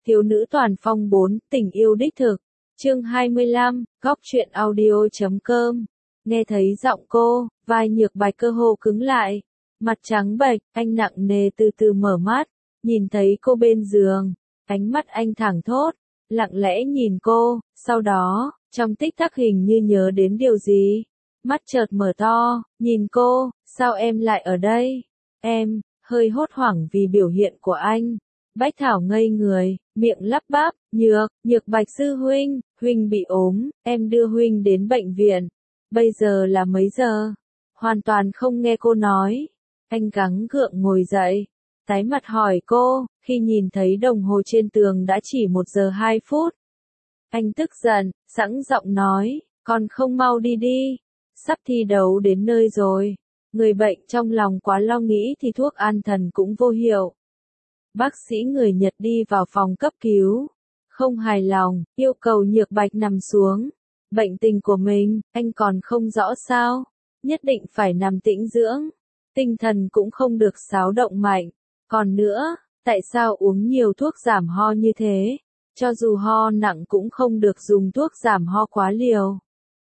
Thiếu nữ toàn phong 4, tình yêu đích thực. Chương 25, góc truyện audio.com. Nghe thấy giọng cô, vai Nhược Bạch cơ hồ cứng lại. Mặt trắng bệch, anh nặng nề từ từ mở mắt, nhìn thấy cô bên giường. Ánh mắt anh thẳng thốt, lặng lẽ nhìn cô, sau đó, trong tích tắc hình như nhớ đến điều gì. Mắt chợt mở to, nhìn cô, sao em lại ở đây? Em, hơi hốt hoảng vì biểu hiện của anh. Bách Thảo ngây người, miệng lắp bắp, Nhược Bạch sư huynh, huynh bị ốm, em đưa huynh đến bệnh viện. Bây giờ là mấy giờ? Hoàn toàn không nghe cô nói. Anh gắng gượng ngồi dậy, tái mặt hỏi cô, khi nhìn thấy đồng hồ trên tường đã chỉ 1 giờ 2 phút. Anh tức giận, sẵn giọng nói, còn không mau đi đi, sắp thi đấu đến nơi rồi. Người bệnh trong lòng quá lo nghĩ thì thuốc an thần cũng vô hiệu. Bác sĩ người Nhật đi vào phòng cấp cứu, không hài lòng, yêu cầu Nhược Bạch nằm xuống. Bệnh tình của mình, anh còn không rõ sao? Nhất định phải nằm tĩnh dưỡng, tinh thần cũng không được xáo động mạnh. Còn nữa, tại sao uống nhiều thuốc giảm ho như thế? Cho dù ho nặng cũng không được dùng thuốc giảm ho quá liều.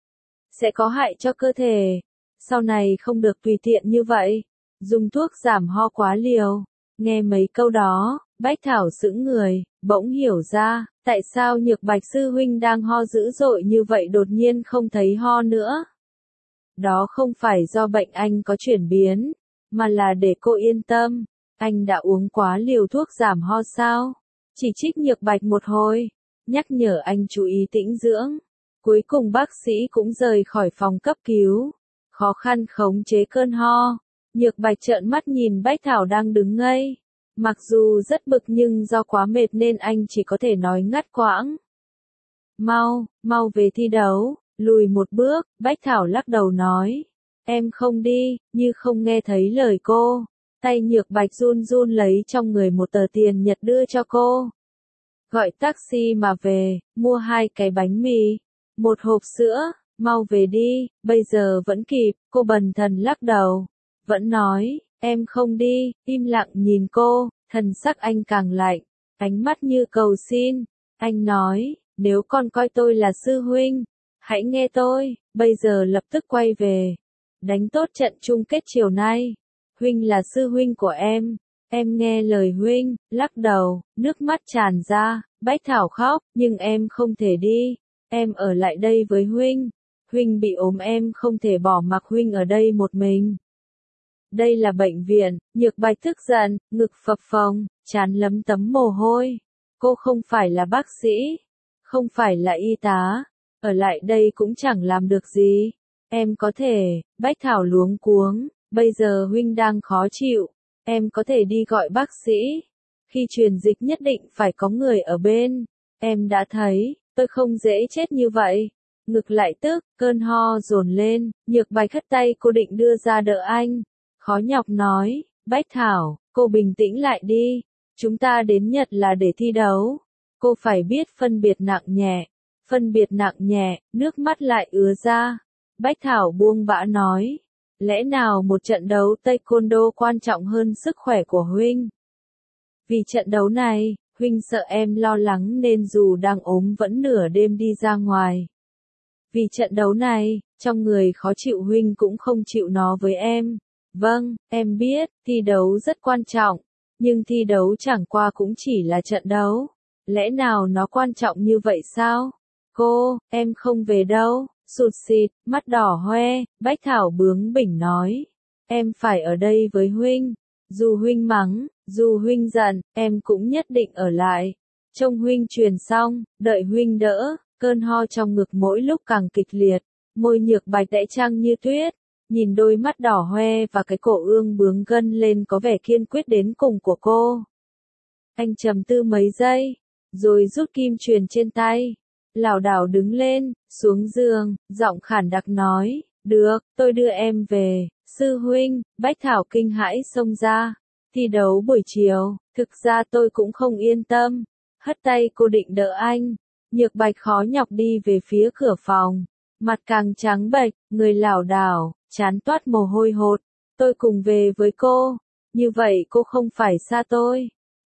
Sẽ có hại cho cơ thể. Sau này không được tùy tiện như vậy. Dùng thuốc giảm ho quá liều. Nghe mấy câu đó, Bách Thảo sững người, bỗng hiểu ra, tại sao Nhược Bạch sư huynh đang ho dữ dội như vậy đột nhiên không thấy ho nữa. Đó không phải do bệnh anh có chuyển biến, mà là để cô yên tâm. Anh đã uống quá liều thuốc giảm ho sao? Chỉ trích Nhược Bạch một hồi, nhắc nhở anh chú ý tĩnh dưỡng. Cuối cùng bác sĩ cũng rời khỏi phòng cấp cứu, khó khăn khống chế cơn ho. Nhược Bạch trợn mắt nhìn Bách Thảo đang đứng ngây. Mặc dù rất bực nhưng do quá mệt nên anh chỉ có thể nói ngắt quãng. Mau về thi đấu, lùi một bước, Bách Thảo lắc đầu nói. Em không đi, như không nghe thấy lời cô. Tay Nhược Bạch run run lấy trong người một tờ tiền Nhật đưa cho cô. Gọi taxi mà về, mua 2 cái bánh mì, 1 hộp sữa, mau về đi, bây giờ vẫn kịp, cô bần thần lắc đầu. Vẫn nói, em không đi, im lặng nhìn cô, thần sắc anh càng lạnh, ánh mắt như cầu xin. Anh nói, nếu con coi tôi là sư huynh, hãy nghe tôi, bây giờ lập tức quay về. Đánh tốt trận chung kết chiều nay. Huynh là sư huynh của em nghe lời huynh, lắc đầu, nước mắt tràn ra, Bách Thảo khóc, nhưng em không thể đi, em ở lại đây với huynh. Huynh bị ốm em không thể bỏ mặc huynh ở đây một mình. Đây là bệnh viện, Nhược Bạch tức giận, ngực phập phồng, trán lấm tấm mồ hôi. Cô không phải là bác sĩ, không phải là y tá, ở lại đây cũng chẳng làm được gì. Em có thể, Bách Thảo luống cuống, bây giờ huynh đang khó chịu, em có thể đi gọi bác sĩ. Khi truyền dịch nhất định phải có người ở bên, em đã thấy, tôi không dễ chết như vậy. Ngực lại tức, cơn ho dồn lên, Nhược Bạch hất tay cô định đưa ra đỡ anh. Khó nhọc nói, Bách Thảo, cô bình tĩnh lại đi, chúng ta đến Nhật là để thi đấu. Cô phải biết phân biệt nặng nhẹ, nước mắt lại ứa ra. Bách Thảo buông bã nói, lẽ nào một trận đấu taekwondo quan trọng hơn sức khỏe của huynh? Vì trận đấu này, huynh sợ em lo lắng nên dù đang ốm vẫn nửa đêm đi ra ngoài. Vì trận đấu này, trong người khó chịu huynh cũng không chịu nó với em. Vâng, em biết, thi đấu rất quan trọng, nhưng thi đấu chẳng qua cũng chỉ là trận đấu. Lẽ nào nó quan trọng như vậy sao? Em không về đâu, sụt sịt, mắt đỏ hoe, Bách Thảo bướng bỉnh nói. Em phải ở đây với huynh, dù huynh mắng, dù huynh giận, em cũng nhất định ở lại. Trông huynh truyền xong, đợi huynh đỡ, cơn ho trong ngực mỗi lúc càng kịch liệt, môi Nhược Bạch đẽ trăng như tuyết. Nhìn đôi mắt đỏ hoe và cái cổ ương bướng gân lên có vẻ kiên quyết đến cùng của cô. Anh trầm tư mấy giây, rồi rút kim truyền trên tay. Lảo đảo đứng lên, xuống giường, giọng khản đặc nói, được, tôi đưa em về, sư huynh. Bách Thảo kinh hãi xông ra. Thi đấu buổi chiều, thực ra tôi cũng không yên tâm. Hất tay cô định đỡ anh. Nhược Bạch khó nhọc đi về phía cửa phòng. Mặt càng trắng bệch, người lảo đảo, trán toát mồ hôi hột. Tôi cùng về với cô. Như vậy cô không phải xa tôi.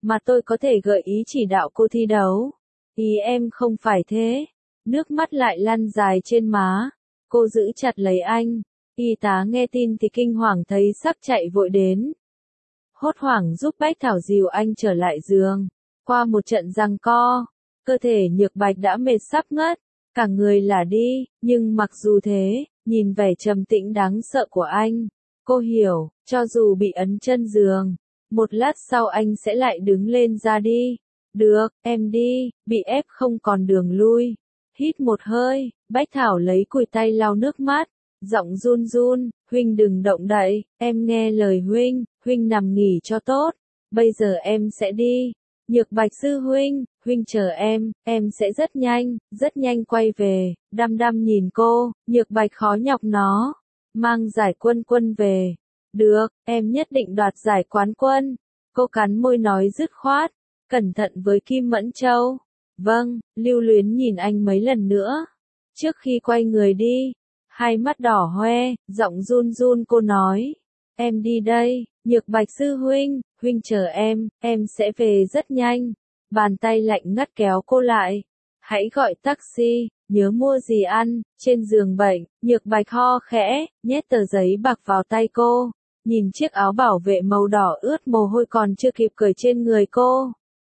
Mà tôi có thể gợi ý chỉ đạo cô thi đấu. Ý em không phải thế. Nước mắt lại lăn dài trên má. Cô giữ chặt lấy anh. Y tá nghe tin thì kinh hoàng thấy sắp chạy vội đến. Hốt hoảng giúp Bách Thảo dìu anh trở lại giường. Qua một trận giằng co, cơ thể Nhược Bạch đã mệt sắp ngất, cả người lả đi, nhưng mặc dù thế, nhìn vẻ trầm tĩnh đáng sợ của anh, cô hiểu, cho dù bị ấn chân giường, một lát sau anh sẽ lại đứng lên ra đi. Được, em đi, bị ép không còn đường lui. Hít một hơi, Bách Thảo lấy cùi tay lau nước mắt, giọng run run, huynh đừng động đậy, em nghe lời huynh, huynh nằm nghỉ cho tốt, bây giờ em sẽ đi. Nhược Bạch sư huynh, huynh chờ em sẽ rất nhanh quay về. Đăm đăm nhìn cô, Nhược Bạch khó nhọc nó, mang giải quân quân về. Được, em nhất định đoạt giải quán quân. Cô cắn môi nói dứt khoát, cẩn thận với Kim Mẫn Châu. Vâng, lưu luyến nhìn anh mấy lần nữa. Trước khi quay người đi, hai mắt đỏ hoe, giọng run run cô nói. Em đi đây, Nhược Bạch sư huynh, huynh chờ em sẽ về rất nhanh. Bàn tay lạnh ngắt kéo cô lại. Hãy gọi taxi, nhớ mua gì ăn. Trên giường bệnh, Nhược Bạch ho khẽ, nhét tờ giấy bạc vào tay cô. Nhìn chiếc áo bảo vệ màu đỏ ướt mồ hôi còn chưa kịp cởi trên người cô.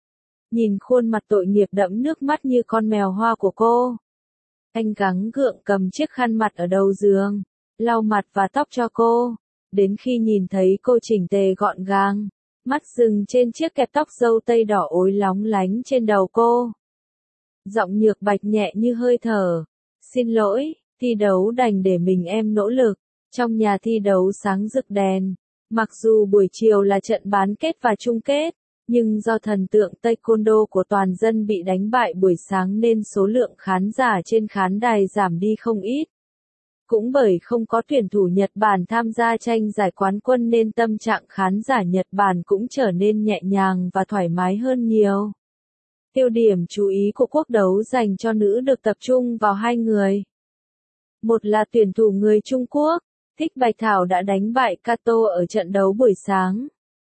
Nhìn khuôn mặt tội nghiệp đẫm nước mắt như con mèo hoa của cô. Anh gắng gượng cầm chiếc khăn mặt ở đầu giường, lau mặt và tóc cho cô. Đến khi nhìn thấy cô chỉnh tề gọn gàng, mắt dừng trên chiếc kẹp tóc dâu tây đỏ ối lóng lánh trên đầu cô. Giọng Nhược Bạch nhẹ như hơi thở. Xin lỗi, thi đấu đành để mình em nỗ lực. Trong nhà thi đấu sáng rực đèn. Mặc dù buổi chiều là trận bán kết và chung kết, nhưng do thần tượng taekwondo của toàn dân bị đánh bại buổi sáng nên số lượng khán giả trên khán đài giảm đi không ít. Cũng bởi không có tuyển thủ Nhật Bản tham gia tranh giải quán quân nên tâm trạng khán giả Nhật Bản cũng trở nên nhẹ nhàng và thoải mái hơn nhiều. Tiêu điểm chú ý của cuộc đấu dành cho nữ được tập trung vào hai người. Một là tuyển thủ người Trung Quốc, Thích Bạch Thảo đã đánh bại Kato ở trận đấu buổi sáng.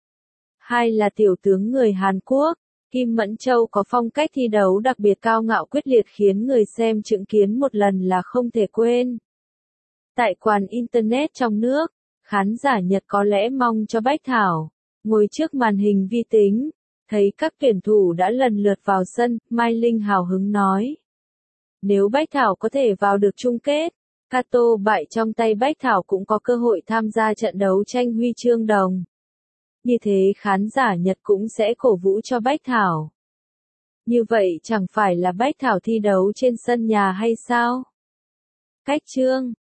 Hai là tiểu tướng người Hàn Quốc, Kim Mẫn Châu có phong cách thi đấu đặc biệt cao ngạo quyết liệt khiến người xem chứng kiến một lần là không thể quên. Tại quán Internet trong nước, khán giả Nhật có lẽ mong cho Bách Thảo ngồi trước màn hình vi tính, thấy các tuyển thủ đã lần lượt vào sân, Mai Linh hào hứng nói. Nếu Bách Thảo có thể vào được chung kết, Kato bại trong tay Bách Thảo cũng có cơ hội tham gia trận đấu tranh huy chương đồng. Như thế khán giả Nhật cũng sẽ cổ vũ cho Bách Thảo. Như vậy chẳng phải là Bách Thảo thi đấu trên sân nhà hay sao? Cách chương